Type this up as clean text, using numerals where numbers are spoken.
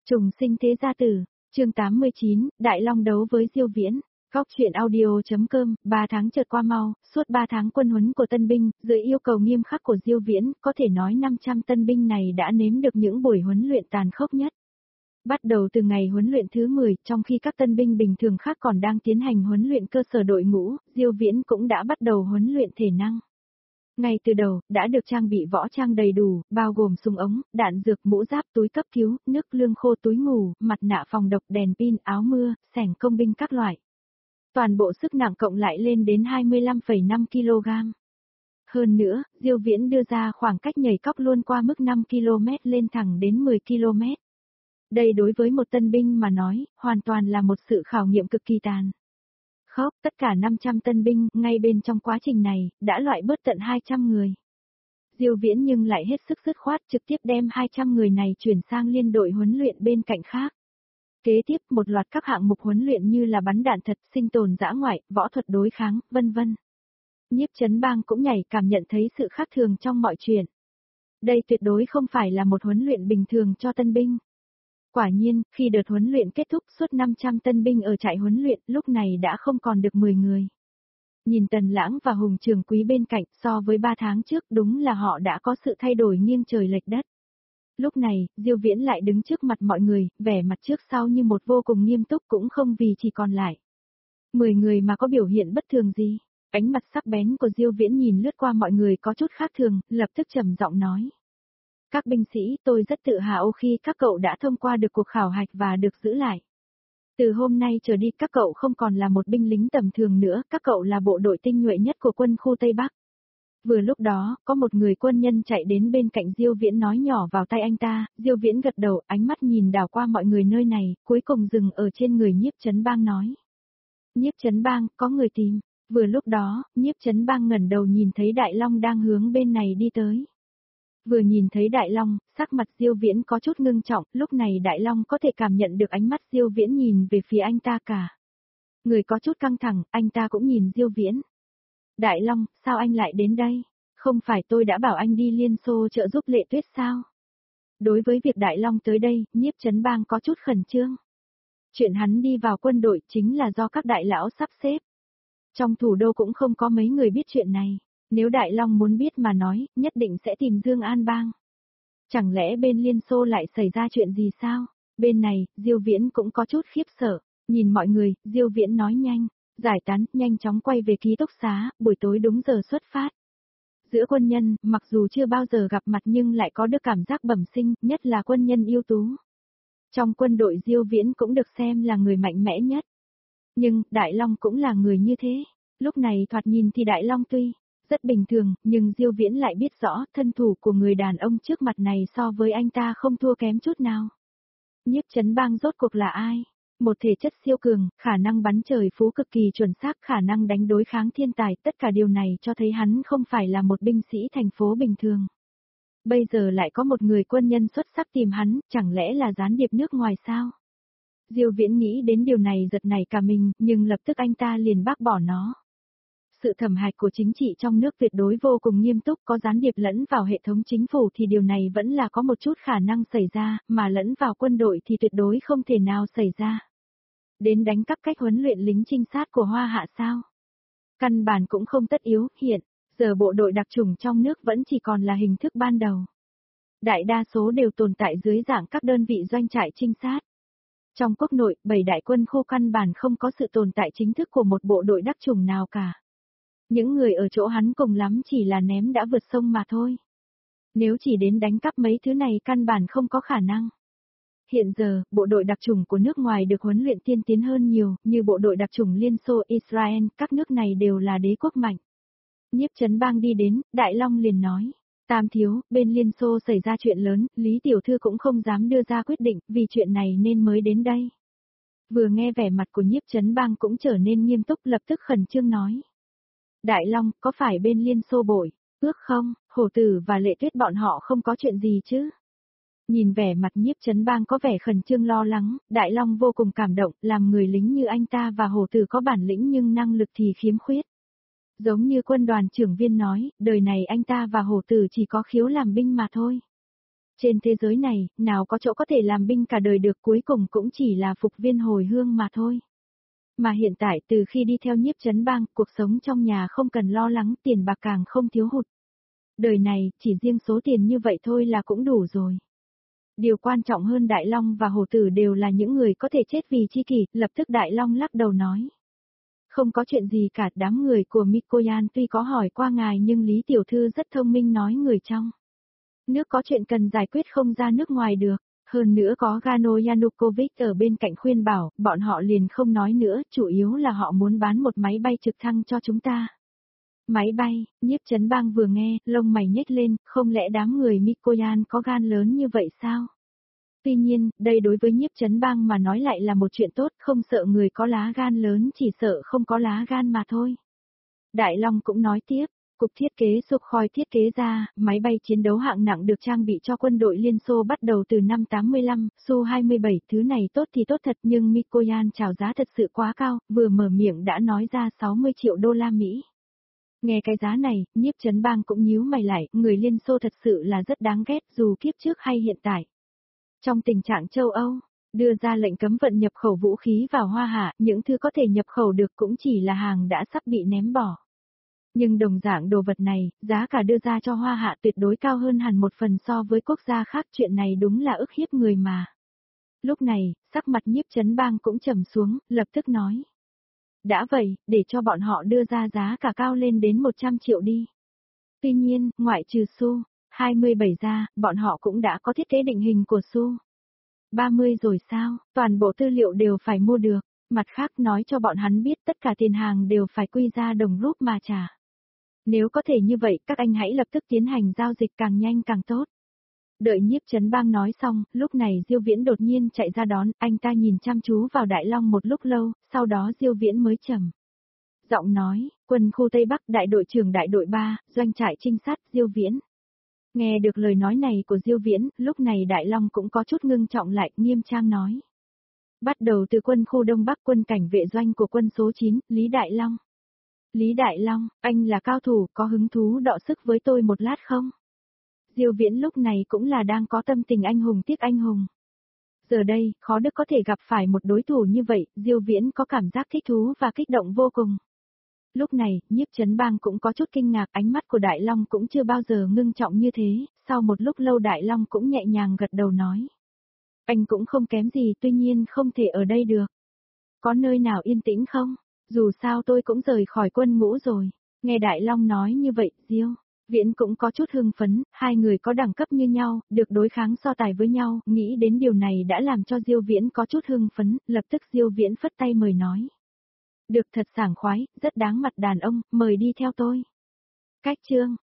Trùng sinh thế gia tử, chương 89, Đại Long đấu với Diêu Viễn. Góc truyện audio.com, 3 tháng chợt qua mau, suốt 3 tháng quân huấn của tân binh, dưới yêu cầu nghiêm khắc của Diêu Viễn, có thể nói 500 tân binh này đã nếm được những buổi huấn luyện tàn khốc nhất. Bắt đầu từ ngày huấn luyện thứ 10, trong khi các tân binh bình thường khác còn đang tiến hành huấn luyện cơ sở đội ngũ, Diêu Viễn cũng đã bắt đầu huấn luyện thể năng. Ngay từ đầu, đã được trang bị võ trang đầy đủ, bao gồm súng ống, đạn dược, mũ giáp, túi cấp cứu, nước lương khô, túi ngủ, mặt nạ phòng độc, đèn pin, áo mưa, xẻng công binh các loại. Toàn bộ sức nặng cộng lại lên đến 25,5 kg. Hơn nữa, Diêu Viễn đưa ra khoảng cách nhảy cóc luôn qua mức 5 km lên thẳng đến 10 km. Đây đối với một tân binh mà nói, hoàn toàn là một sự khảo nghiệm cực kỳ tàn khốc. Tất cả 500 tân binh, ngay bên trong quá trình này, đã loại bớt tận 200 người. Diêu Viễn nhưng lại hết sức dứt khoát trực tiếp đem 200 người này chuyển sang liên đội huấn luyện bên cạnh khác. Kế tiếp, một loạt các hạng mục huấn luyện như là bắn đạn thật, sinh tồn dã ngoại, võ thuật đối kháng, vân vân. Nhiếp Chấn Bang cũng nhảy cảm nhận thấy sự khác thường trong mọi chuyện. Đây tuyệt đối không phải là một huấn luyện bình thường cho tân binh. Quả nhiên, khi đợt huấn luyện kết thúc, suốt 500 tân binh ở trại huấn luyện lúc này đã không còn được 10 người. Nhìn Tần Lãng và Hùng Trường Quý bên cạnh, so với 3 tháng trước đúng là họ đã có sự thay đổi nghiêng trời lệch đất. Lúc này, Diêu Viễn lại đứng trước mặt mọi người, vẻ mặt trước sau như một vô cùng nghiêm túc, cũng không vì chỉ còn lại 10 người mà có biểu hiện bất thường gì. Ánh mặt sắc bén của Diêu Viễn nhìn lướt qua mọi người có chút khác thường, lập tức trầm giọng nói. Các binh sĩ, tôi rất tự hào khi các cậu đã thông qua được cuộc khảo hạch và được giữ lại. Từ hôm nay trở đi các cậu không còn là một binh lính tầm thường nữa, các cậu là bộ đội tinh nhuệ nhất của quân khu Tây Bắc. Vừa lúc đó, có một người quân nhân chạy đến bên cạnh Diêu Viễn nói nhỏ vào tai anh ta, Diêu Viễn gật đầu, ánh mắt nhìn đảo qua mọi người nơi này, cuối cùng dừng ở trên người Nhiếp Chấn Bang nói. Nhiếp Chấn Bang, có người tìm. Vừa lúc đó, Nhiếp Chấn Bang ngẩng đầu nhìn thấy Đại Long đang hướng bên này đi tới. Vừa nhìn thấy Đại Long, sắc mặt Diêu Viễn có chút ngưng trọng, lúc này Đại Long có thể cảm nhận được ánh mắt Diêu Viễn nhìn về phía anh ta cả. Người có chút căng thẳng, anh ta cũng nhìn Diêu Viễn. Đại Long, sao anh lại đến đây? Không phải tôi đã bảo anh đi Liên Xô trợ giúp Lệ Tuyết sao? Đối với việc Đại Long tới đây, Nhiếp Chấn Bang có chút khẩn trương. Chuyện hắn đi vào quân đội chính là do các đại lão sắp xếp. Trong thủ đô cũng không có mấy người biết chuyện này. Nếu Đại Long muốn biết mà nói, nhất định sẽ tìm Dương An Bang. Chẳng lẽ bên Liên Xô lại xảy ra chuyện gì sao? Bên này, Diêu Viễn cũng có chút khiếp sợ. Nhìn mọi người, Diêu Viễn nói nhanh, giải tán, nhanh chóng quay về ký túc xá, buổi tối đúng giờ xuất phát. Giữa quân nhân, mặc dù chưa bao giờ gặp mặt nhưng lại có được cảm giác bẩm sinh, nhất là quân nhân ưu tú. Trong quân đội Diêu Viễn cũng được xem là người mạnh mẽ nhất. Nhưng, Đại Long cũng là người như thế. Lúc này thoạt nhìn thì Đại Long tuy rất bình thường, nhưng Diêu Viễn lại biết rõ thân thủ của người đàn ông trước mặt này so với anh ta không thua kém chút nào. Nhiếp Chấn Bang rốt cuộc là ai? Một thể chất siêu cường, khả năng bắn trời phú cực kỳ chuẩn xác, khả năng đánh đối kháng thiên tài, tất cả điều này cho thấy hắn không phải là một binh sĩ thành phố bình thường. Bây giờ lại có một người quân nhân xuất sắc tìm hắn, chẳng lẽ là gián điệp nước ngoài sao? Diêu Viễn nghĩ đến điều này giật nảy cả mình, nhưng lập tức anh ta liền bác bỏ nó. Sự thẩm hạch của chính trị trong nước tuyệt đối vô cùng nghiêm túc, có gián điệp lẫn vào hệ thống chính phủ thì điều này vẫn là có một chút khả năng xảy ra, mà lẫn vào quân đội thì tuyệt đối không thể nào xảy ra. Đến đánh cắp cách huấn luyện lính trinh sát của Hoa Hạ sao? Căn bản cũng không tất yếu, hiện giờ bộ đội đặc chủng trong nước vẫn chỉ còn là hình thức ban đầu. Đại đa số đều tồn tại dưới dạng các đơn vị doanh trại trinh sát. Trong quốc nội, 7 đại quân khu căn bản không có sự tồn tại chính thức của một bộ đội đặc chủng nào cả. Những người ở chỗ hắn cùng lắm chỉ là ném đã vượt sông mà thôi. Nếu chỉ đến đánh cắp mấy thứ này căn bản không có khả năng. Hiện giờ, bộ đội đặc chủng của nước ngoài được huấn luyện tiên tiến hơn nhiều, như bộ đội đặc chủng Liên Xô, Israel, các nước này đều là đế quốc mạnh. Nhiếp Chấn Bang đi đến, Đại Long liền nói. Tam thiếu, bên Liên Xô xảy ra chuyện lớn, Lý Tiểu Thư cũng không dám đưa ra quyết định, vì chuyện này nên mới đến đây. Vừa nghe vẻ mặt của Nhiếp Chấn Bang cũng trở nên nghiêm túc, lập tức khẩn trương nói. Đại Long, có phải bên Liên Xô bội ước không, Hổ Tử và Lệ Tuyết bọn họ không có chuyện gì chứ? Nhìn vẻ mặt Nhiếp Chấn Bang có vẻ khẩn trương lo lắng, Đại Long vô cùng cảm động, làm người lính như anh ta và Hổ Tử có bản lĩnh nhưng năng lực thì khiếm khuyết. Giống như quân đoàn trưởng viên nói, đời này anh ta và Hổ Tử chỉ có khiếu làm binh mà thôi. Trên thế giới này, nào có chỗ có thể làm binh cả đời được, cuối cùng cũng chỉ là phục viên hồi hương mà thôi. Mà hiện tại từ khi đi theo Nhiếp Chấn Bang, cuộc sống trong nhà không cần lo lắng, tiền bạc càng không thiếu hụt. Đời này, chỉ riêng số tiền như vậy thôi là cũng đủ rồi. Điều quan trọng hơn Đại Long và Hổ Tử đều là những người có thể chết vì chi kỷ, lập tức Đại Long lắc đầu nói. Không có chuyện gì cả, đám người của Mikoyan tuy có hỏi qua ngài nhưng Lý Tiểu Thư rất thông minh nói người trong nước có chuyện cần giải quyết không ra nước ngoài được. Hơn nữa có Gano Yanukovych ở bên cạnh khuyên bảo, bọn họ liền không nói nữa, chủ yếu là họ muốn bán một máy bay trực thăng cho chúng ta. Máy bay, Nhiếp Chấn Bang vừa nghe, lông mày nhếch lên, không lẽ đám người Mikoyan có gan lớn như vậy sao? Tuy nhiên, đây đối với Nhiếp Chấn Bang mà nói lại là một chuyện tốt, không sợ người có lá gan lớn, chỉ sợ không có lá gan mà thôi. Đại Long cũng nói tiếp, cục thiết kế Sukhoi thiết kế ra, máy bay chiến đấu hạng nặng được trang bị cho quân đội Liên Xô bắt đầu từ năm 85, Su-27, thứ này tốt thì tốt thật nhưng Mikoyan chào giá thật sự quá cao, vừa mở miệng đã nói ra 60 triệu đô la Mỹ. Nghe cái giá này, Nhiếp Chấn Bang cũng nhíu mày lại, người Liên Xô thật sự là rất đáng ghét dù kiếp trước hay hiện tại. Trong tình trạng châu Âu, đưa ra lệnh cấm vận nhập khẩu vũ khí vào Hoa Hạ, những thứ có thể nhập khẩu được cũng chỉ là hàng đã sắp bị ném bỏ. Nhưng đồng dạng đồ vật này, giá cả đưa ra cho Hoa Hạ tuyệt đối cao hơn hẳn một phần so với quốc gia khác, chuyện này đúng là ức hiếp người mà. Lúc này, sắc mặt Nhiếp Chấn Bang cũng trầm xuống, lập tức nói. Đã vậy, để cho bọn họ đưa ra giá cả cao lên đến 100 triệu đi. Tuy nhiên, ngoại trừ Su 27 ra, bọn họ cũng đã có thiết kế định hình của Su 30 rồi sao, toàn bộ tư liệu đều phải mua được, mặt khác nói cho bọn hắn biết tất cả tiền hàng đều phải quy ra đồng rúp mà trả. Nếu có thể như vậy, các anh hãy lập tức tiến hành giao dịch càng nhanh càng tốt. Đợi Nhiếp Chấn Bang nói xong, lúc này Diêu Viễn đột nhiên chạy ra đón, anh ta nhìn chăm chú vào Đại Long một lúc lâu, sau đó Diêu Viễn mới trầm giọng nói, quân khu Tây Bắc đại đội trưởng đại đội 3, doanh trại trinh sát Diêu Viễn. Nghe được lời nói này của Diêu Viễn, lúc này Đại Long cũng có chút ngưng trọng lại, nghiêm trang nói. Bắt đầu từ quân khu Đông Bắc quân cảnh vệ doanh của quân số 9, Lý Đại Long. Lý Đại Long, anh là cao thủ, có hứng thú đọ sức với tôi một lát không? Diêu Viễn lúc này cũng là đang có tâm tình anh hùng tiếc anh hùng. Giờ đây, khó được có thể gặp phải một đối thủ như vậy, Diêu Viễn có cảm giác thích thú và kích động vô cùng. Lúc này, Nhiếp Chấn Bang cũng có chút kinh ngạc, ánh mắt của Đại Long cũng chưa bao giờ ngưng trọng như thế, sau một lúc lâu Đại Long cũng nhẹ nhàng gật đầu nói. Anh cũng không kém gì, tuy nhiên không thể ở đây được. Có nơi nào yên tĩnh không? Dù sao tôi cũng rời khỏi quân ngũ rồi. Nghe Đại Long nói như vậy, Diêu Viễn cũng có chút hưng phấn, hai người có đẳng cấp như nhau, được đối kháng so tài với nhau, nghĩ đến điều này đã làm cho Diêu Viễn có chút hưng phấn, lập tức Diêu Viễn phất tay mời nói. Được thật sảng khoái, rất đáng mặt đàn ông, mời đi theo tôi. Cách chương